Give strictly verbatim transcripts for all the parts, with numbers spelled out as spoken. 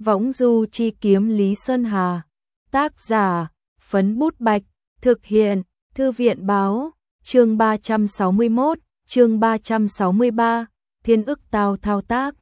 Võng du chi kiếm Lý Sơn Hà. Tác giả, Phấn Bút Bạch. Thực hiện, Thư viện Báo. Chương ba trăm sáu mươi mốt, chương ba trăm sáu mươi ba, Thiên ức tao thao tác.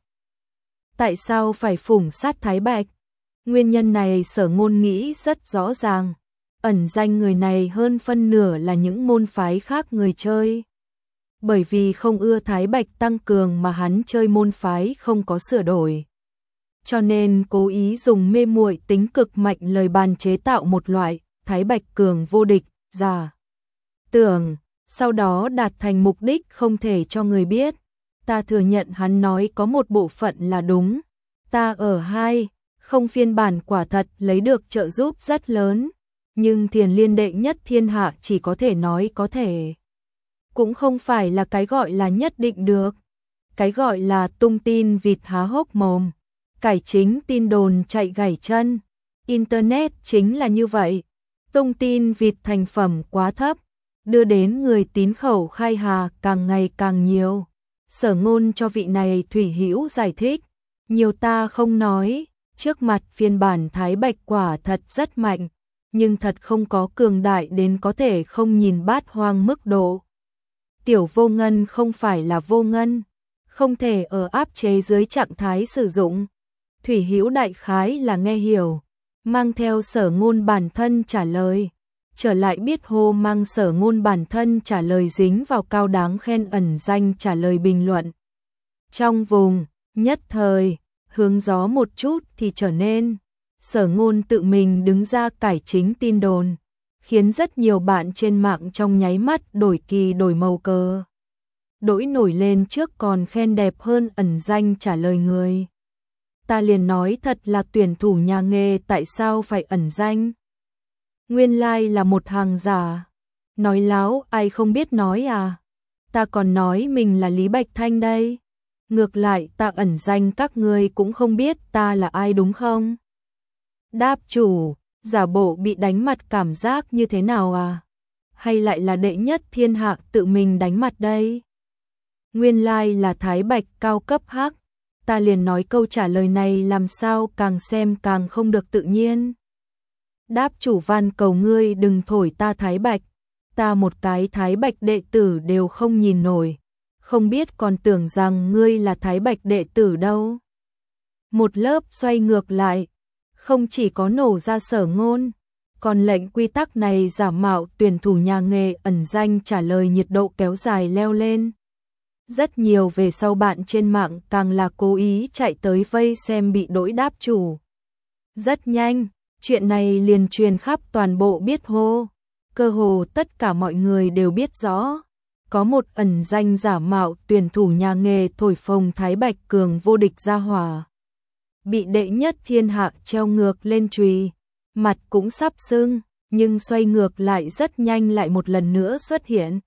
Tại sao phải phủng sát Thái Bạch? Nguyên nhân này Sở Ngôn nghĩ rất rõ ràng. Ẩn danh người này hơn phân nửa là những môn phái khác người chơi. Bởi vì không ưa Thái Bạch tăng cường mà hắn chơi môn phái không có sửa đổi. Cho nên cố ý dùng mê muội tính cực mạnh lời bàn chế tạo một loại Thái Bạch cường vô địch, giả tưởng, sau đó đạt thành mục đích không thể cho người biết. Ta thừa nhận hắn nói có một bộ phận là đúng. Ta ở hai, không phiên bản quả thật lấy được trợ giúp rất lớn. Nhưng Thiền Liên đệ nhất thiên hạ chỉ có thể nói có thể. Cũng không phải là cái gọi là nhất định được. Cái gọi là tung tin vịt há hốc mồm. Cải chính tin đồn chạy gãy chân. Internet chính là như vậy. Tung tin vịt thành phẩm quá thấp, đưa đến người tín khẩu khai hà càng ngày càng nhiều. Sở Ngôn cho vị này Thủy Hữu giải thích. Nhiều ta không nói, trước mặt phiên bản Thái Bạch quả thật rất mạnh, nhưng thật không có cường đại đến có thể không nhìn bát hoang mức độ. Tiểu vô ngân không phải là vô ngân, không thể ở áp chế dưới trạng thái sử dụng. Thủy Hữu đại khái là nghe hiểu, mang theo Sở Ngôn bản thân trả lời. Trở lại biết hô mang Sở Ngôn bản thân trả lời dính vào cao đáng khen ẩn danh trả lời bình luận. Trong vùng, nhất thời, hướng gió một chút thì trở nên. Sở Ngôn tự mình đứng ra cải chính tin đồn, khiến rất nhiều bạn trên mạng trong nháy mắt đổi kỳ đổi màu cờ. Đổi nổi lên trước còn khen đẹp hơn ẩn danh trả lời người. Ta liền nói thật là tuyển thủ nhà nghề tại sao phải ẩn danh. Nguyên lai like là một hàng giả. Nói láo ai không biết nói à. Ta còn nói mình là Lý Bạch Thanh đây. Ngược lại ta ẩn danh các ngươi cũng không biết ta là ai đúng không? Đáp chủ, giả bộ bị đánh mặt cảm giác như thế nào à? Hay lại là đệ nhất thiên hạ tự mình đánh mặt đây? Nguyên lai like là Thái Bạch cao cấp hắc. Ta liền nói câu trả lời này làm sao càng xem càng không được tự nhiên. Đáp chủ van cầu ngươi đừng thổi ta Thái Bạch. Ta một cái Thái Bạch đệ tử đều không nhìn nổi. Không biết còn tưởng rằng ngươi là Thái Bạch đệ tử đâu. Một lớp xoay ngược lại. Không chỉ có nổ ra Sở Ngôn. Còn lệnh quy tắc này giả mạo tuyển thủ nhà nghề ẩn danh trả lời nhiệt độ kéo dài leo lên. Rất nhiều về sau bạn trên mạng càng là cố ý chạy tới vây xem bị đổi đáp chủ. Rất nhanh, chuyện này liền truyền khắp toàn bộ biết hô. Cơ hồ tất cả mọi người đều biết rõ. Có một ẩn danh giả mạo tuyển thủ nhà nghề thổi phồng Thái Bạch cường vô địch ra hỏa. Bị đệ nhất thiên hạ treo ngược lên chùy, mặt cũng sắp sưng, nhưng xoay ngược lại rất nhanh lại một lần nữa xuất hiện.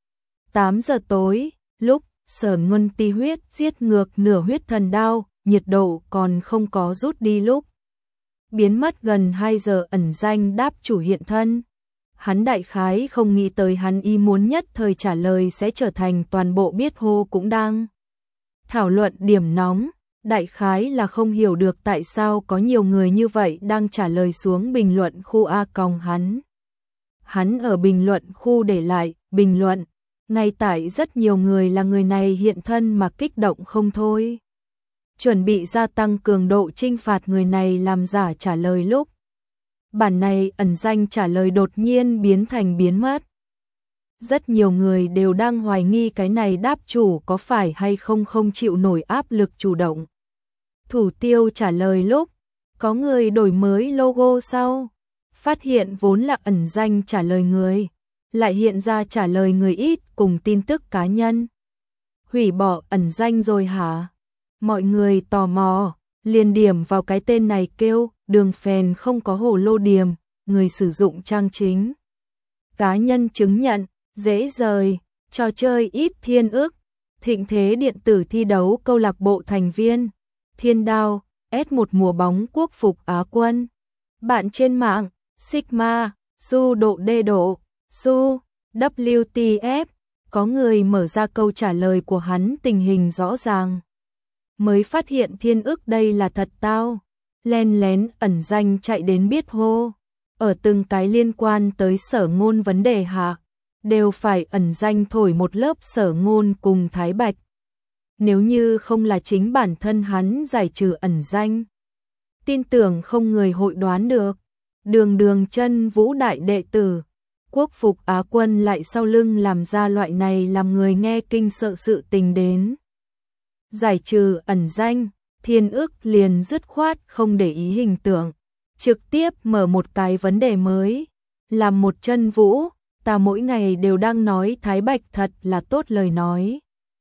tám giờ tối, lúc Sở Ngôn ti huyết giết ngược nửa huyết thần đao, nhiệt độ còn không có rút đi lúc. Biến mất gần hai giờ ẩn danh đáp chủ hiện thân. Hắn đại khái không nghĩ tới hắn ý muốn nhất thời trả lời sẽ trở thành toàn bộ biết hô cũng đang thảo luận điểm nóng. Đại khái là không hiểu được tại sao có nhiều người như vậy đang trả lời xuống bình luận khu A còng hắn. Hắn ở bình luận khu để lại bình luận. Ngay tại rất nhiều người là người này hiện thân mà kích động không thôi. Chuẩn bị gia tăng cường độ trinh phạt người này làm giả trả lời lúc. Bản này ẩn danh trả lời đột nhiên biến thành biến mất. Rất nhiều người đều đang hoài nghi cái này đáp chủ có phải hay không không chịu nổi áp lực chủ động. Thủ tiêu trả lời lúc, có người đổi mới logo sau. Phát hiện vốn là ẩn danh trả lời người. Lại hiện ra trả lời người ít cùng tin tức cá nhân. Hủy bỏ ẩn danh rồi hả? Mọi người tò mò, liền điểm vào cái tên này kêu, đường phèn không có hồ lô điểm, người sử dụng trang chính. Cá nhân chứng nhận, dễ rời, trò chơi ít thiên ước, thịnh thế điện tử thi đấu câu lạc bộ thành viên, thiên đao, ét một mùa bóng quốc phục Á quân. Bạn trên mạng, Sigma, su độ đê độ. Su, vê tê ép, có người mở ra câu trả lời của hắn tình hình rõ ràng. Mới phát hiện thiên ức đây là thật tao. len lén ẩn danh chạy đến biết hô. Ở từng cái liên quan tới Sở Ngôn vấn đề hạ, đều phải ẩn danh thổi một lớp Sở Ngôn cùng Thái Bạch. Nếu như không là chính bản thân hắn giải trừ ẩn danh, tin tưởng không người hội đoán được. Đường Đường Chân Vũ đại đệ tử, quốc phục Á quân lại sau lưng làm ra loại này làm người nghe kinh sợ sự tình đến. Giải trừ ẩn danh, Thiên Ức liền dứt khoát không để ý hình tượng, trực tiếp mở một cái vấn đề mới. Làm một Chân Vũ, ta mỗi ngày đều đang nói Thái Bạch thật là tốt lời nói.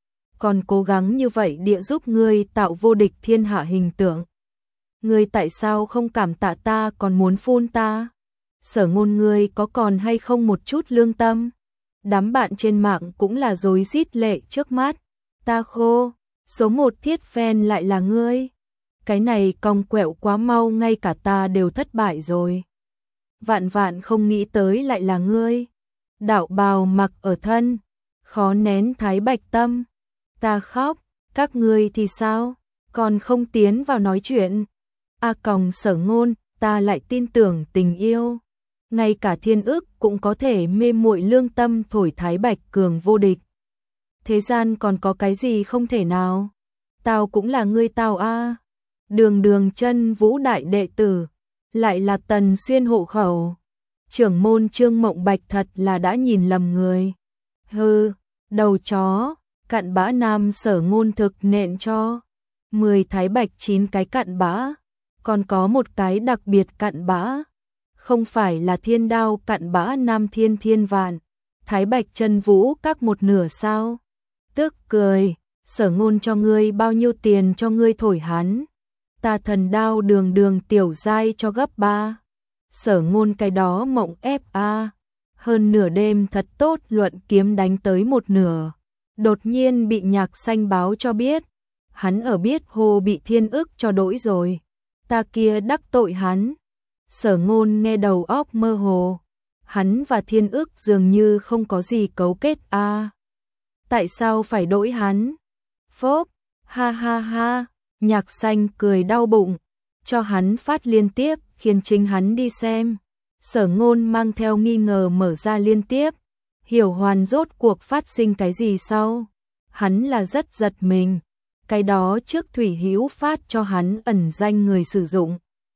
Còn cố gắng như vậy địa giúp ngươi tạo vô địch thiên hạ hình tượng. Ngươi tại sao không cảm tạ ta còn muốn phun ta? Sở Ngôn ngươi có còn hay không một chút lương tâm? Đám bạn trên mạng cũng là rối rít lệ trước mắt. Ta khô, số một thiết fan lại là ngươi. Cái này cong quẹo quá mau ngay cả ta đều thất bại rồi. Vạn vạn không nghĩ tới lại là ngươi. Đạo bào mặc ở thân, khó nén Thái Bạch tâm. Ta khóc, các ngươi thì sao? Còn không tiến vào nói chuyện. A còng Sở Ngôn, ta lại tin tưởng tình yêu. Ngay cả Thiên Ức cũng có thể mê muội lương tâm thổi Thái Bạch cường vô địch. Thế gian còn có cái gì không thể nào? Tao cũng là ngươi tao a. Đường Đường Chân Vũ đại đệ tử, lại là Tần Xuyên hộ khẩu. Trưởng môn Trương Mộng Bạch thật là đã nhìn lầm người. Hừ, đầu chó, cặn bã nam Sở Ngôn thực nện cho. Mười Thái Bạch chín cái cặn bã, còn có một cái đặc biệt cặn bã. Không phải là thiên đao cặn bã nam thiên thiên vạn, Thái Bạch Chân Vũ các một nửa sao? Tức cười, Sở Ngôn cho ngươi bao nhiêu tiền cho ngươi thổi hắn? Ta thần đao Đường Đường tiểu giai cho gấp ba. Sở Ngôn cái đó mộng ép a. Hơn nửa đêm thật tốt luận kiếm đánh tới một nửa. Đột nhiên bị Nhạc Xanh báo cho biết, hắn ở biết hồ bị Thiên Ức cho đổi rồi. Ta kia đắc tội hắn. Sở Ngôn nghe đầu óc mơ hồ. Hắn và Thiên Ức dường như không có gì cấu kết a. À, tại sao phải đổi hắn? Phốp, ha ha ha, Nhạc Xanh cười đau bụng, cho hắn phát liên tiếp, khiến chính hắn đi xem. Sở Ngôn mang theo nghi ngờ mở ra liên tiếp, hiểu hoàn rốt cuộc phát sinh cái gì sau. Hắn là rất giật mình, cái đó trước Thủy Hữu phát cho hắn ẩn danh người sử dụng.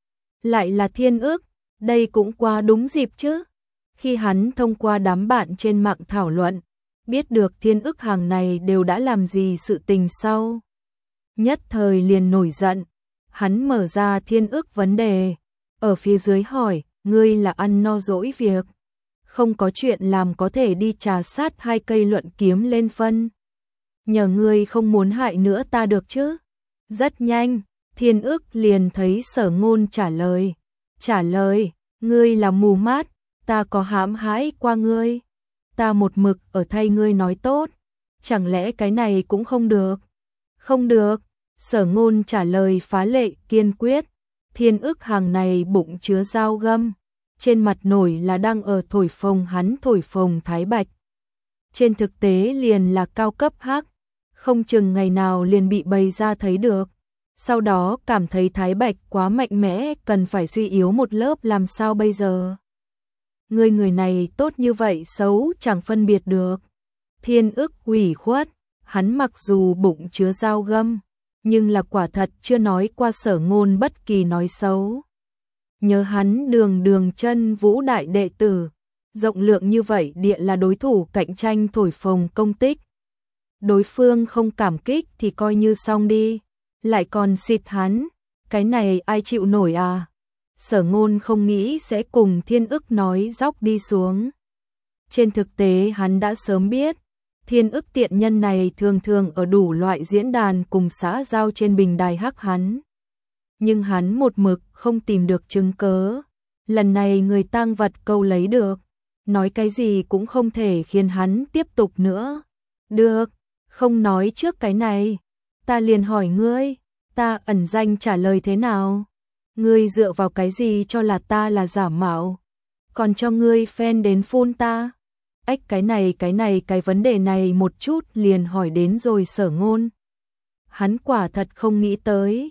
Lại là Thiên Ức, đây cũng qua đúng dịp chứ. Khi hắn thông qua đám bạn trên mạng thảo luận, biết được Thiên Ức hàng này đều đã làm gì sự tình sau. Nhất thời liền nổi giận, hắn mở ra Thiên Ức vấn đề, ở phía dưới hỏi, ngươi là ăn no dỗi việc, không có chuyện làm có thể đi trà sát hai cây luận kiếm lên phân. Nhờ ngươi không muốn hại nữa ta được chứ? Rất nhanh, Thiên Ức liền thấy Sở Ngôn trả lời. Trả lời, ngươi là mù mắt, ta có hãm hãi qua ngươi. Ta một mực ở thay ngươi nói tốt, chẳng lẽ cái này cũng không được? Không được, Sở Ngôn trả lời phá lệ kiên quyết. Thiên Ức hàng này bụng chứa dao găm, trên mặt nổi là đang ở thổi phồng hắn thổi phồng Thái Bạch. Trên thực tế liền là cao cấp hắc, không chừng ngày nào liền bị bày ra thấy được. Sau đó cảm thấy Thái Bạch quá mạnh mẽ, cần phải suy yếu một lớp, làm sao bây giờ? Người người này tốt như vậy xấu chẳng phân biệt được. Thiên Ức ủy khuất, hắn mặc dù bụng chứa dao găm, nhưng là quả thật chưa nói qua Sở Ngôn bất kỳ nói xấu. Nhớ hắn Đường Đường Chân Vũ đại đệ tử, rộng lượng như vậy địa là đối thủ cạnh tranh thổi phồng công tích. Đối phương không cảm kích thì coi như xong đi, lại còn xịt hắn, cái này ai chịu nổi à? Sở Ngôn không nghĩ sẽ cùng Thiên Ức nói dóc đi xuống. Trên thực tế hắn đã sớm biết, Thiên Ức tiện nhân này thường thường ở đủ loại diễn đàn cùng xã giao trên bình đài hắc hắn. Nhưng hắn một mực không tìm được chứng cớ. Lần này người tang vật câu lấy được, nói cái gì cũng không thể khiến hắn tiếp tục nữa. Được, không nói trước cái này, ta liền hỏi ngươi, ta ẩn danh trả lời thế nào? Ngươi dựa vào cái gì cho là ta là giả mạo? Còn cho ngươi fan đến phun ta? Ách, cái này cái này cái vấn đề này một chút liền hỏi đến rồi Sở Ngôn. Hắn quả thật không nghĩ tới,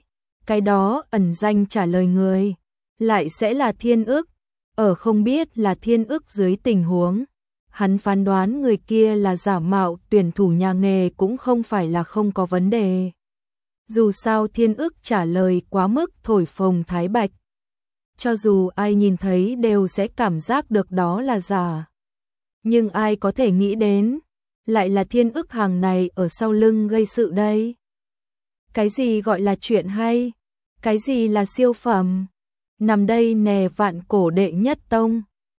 cái đó ẩn danh trả lời người, lại sẽ là Thiên Ức. Ở không biết là Thiên Ức dưới tình huống, hắn phán đoán người kia là giả mạo tuyển thủ nhà nghề cũng không phải là không có vấn đề. Dù sao Thiên Ức trả lời quá mức thổi phồng Thái Bạch. Cho dù ai nhìn thấy đều sẽ cảm giác được đó là giả. Nhưng ai có thể nghĩ đến, lại là Thiên Ức hàng này ở sau lưng gây sự đây. Cái gì gọi là chuyện hay? Cái gì là siêu phẩm? Nằm đây nè vạn cổ đệ nhất tông.